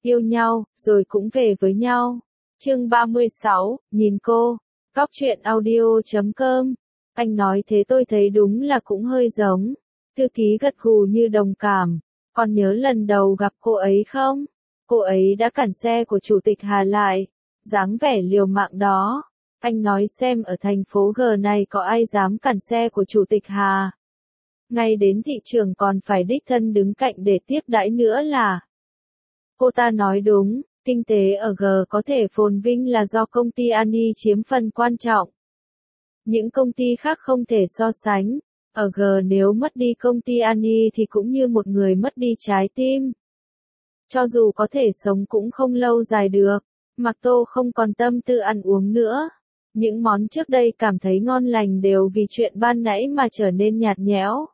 yêu nhau, rồi cũng về với nhau. Chương 36, nhìn cô. Góc truyện audio.com. Anh nói thế tôi thấy đúng là cũng hơi giống. Thư ký gật gù như đồng cảm. Còn nhớ lần đầu gặp cô ấy không? Cô ấy đã cản xe của Chủ tịch Hà lại. Dáng vẻ liều mạng đó. Anh nói xem ở thành phố G này có ai dám cản xe của Chủ tịch Hà. Ngay đến thị trường còn phải đích thân đứng cạnh để tiếp đãi nữa là. Cô ta nói đúng, kinh tế ở G có thể phồn vinh là do công ty Ani chiếm phần quan trọng. Những công ty khác không thể so sánh. Ở G nếu mất đi công ty Ani thì cũng như một người mất đi trái tim. Cho dù có thể sống cũng không lâu dài được. Mạc Tô không còn tâm tư ăn uống nữa. Những món trước đây cảm thấy ngon lành đều vì chuyện ban nãy mà trở nên nhạt nhẽo.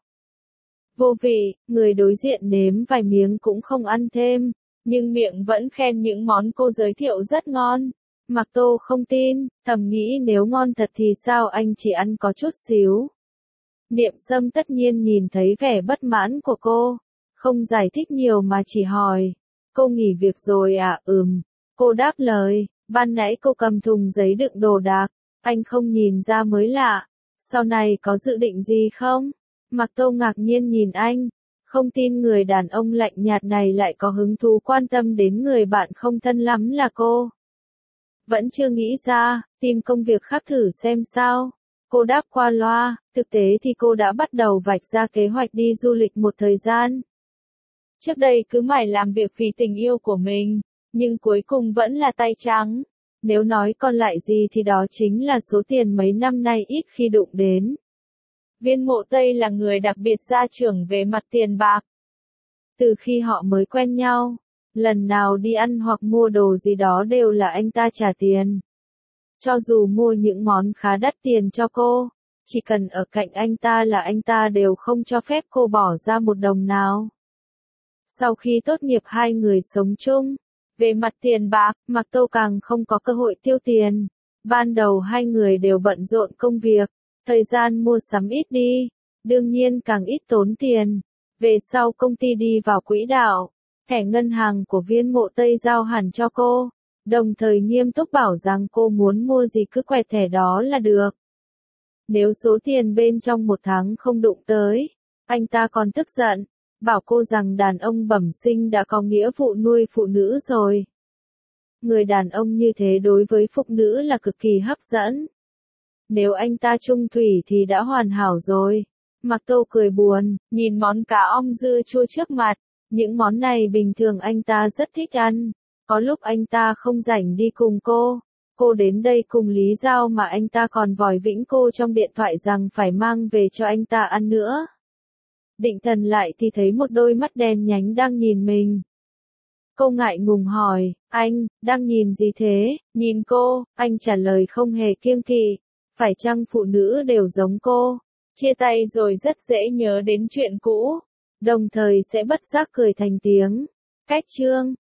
Vô vị, người đối diện nếm vài miếng cũng không ăn thêm, nhưng miệng vẫn khen những món cô giới thiệu rất ngon. Mạc Tô không tin, thầm nghĩ nếu ngon thật thì sao anh chỉ ăn có chút xíu. Niệm Sâm tất nhiên nhìn thấy vẻ bất mãn của cô, không giải thích nhiều mà chỉ hỏi, cô nghỉ việc rồi à? Cô đáp lời, ban nãy cô cầm thùng giấy đựng đồ đạc, anh không nhìn ra mới lạ, sau này có dự định gì không? Mạc Tô ngạc nhiên nhìn anh, không tin người đàn ông lạnh nhạt này lại có hứng thú quan tâm đến người bạn không thân lắm là cô. Vẫn chưa nghĩ ra, tìm công việc khác thử xem sao. Cô đáp qua loa, thực tế thì cô đã bắt đầu vạch ra kế hoạch đi du lịch một thời gian. Trước đây cứ mải làm việc vì tình yêu của mình, nhưng cuối cùng vẫn là tay trắng. Nếu nói còn lại gì thì đó chính là số tiền mấy năm nay ít khi đụng đến. Viên Mộ Tây là người đặc biệt gia trưởng về mặt tiền bạc. Từ khi họ mới quen nhau, lần nào đi ăn hoặc mua đồ gì đó đều là anh ta trả tiền. Cho dù mua những món khá đắt tiền cho cô, chỉ cần ở cạnh anh ta là anh ta đều không cho phép cô bỏ ra một đồng nào. Sau khi tốt nghiệp hai người sống chung, về mặt tiền bạc, Mạc Tô càng không có cơ hội tiêu tiền. Ban đầu hai người đều bận rộn công việc, thời gian mua sắm ít đi, đương nhiên càng ít tốn tiền. Về sau công ty đi vào quỹ đạo, thẻ ngân hàng của Viên Mộ Tây giao hẳn cho cô, đồng thời nghiêm túc bảo rằng cô muốn mua gì cứ quẹt thẻ đó là được. Nếu số tiền bên trong một tháng không đụng tới, anh ta còn tức giận, bảo cô rằng đàn ông bẩm sinh đã có nghĩa vụ nuôi phụ nữ rồi. Người đàn ông như thế đối với phụ nữ là cực kỳ hấp dẫn. Nếu anh ta chung thủy thì đã hoàn hảo rồi. Mạc Tô cười buồn, nhìn món cá ong dưa chua trước mặt. Những món này bình thường anh ta rất thích ăn. Có lúc anh ta không rảnh đi cùng cô đến đây cùng Lý Giao mà anh ta còn vòi vĩnh cô trong điện thoại rằng phải mang về cho anh ta ăn nữa. Định thần lại thì thấy một đôi mắt đen nhánh đang nhìn mình. Cô ngại ngùng hỏi, anh, đang nhìn gì thế? Nhìn cô, anh trả lời không hề kiêng kỵ. Phải chăng phụ nữ đều giống cô? Chia tay rồi rất dễ nhớ đến chuyện cũ, đồng thời sẽ bất giác cười thành tiếng. Cách chương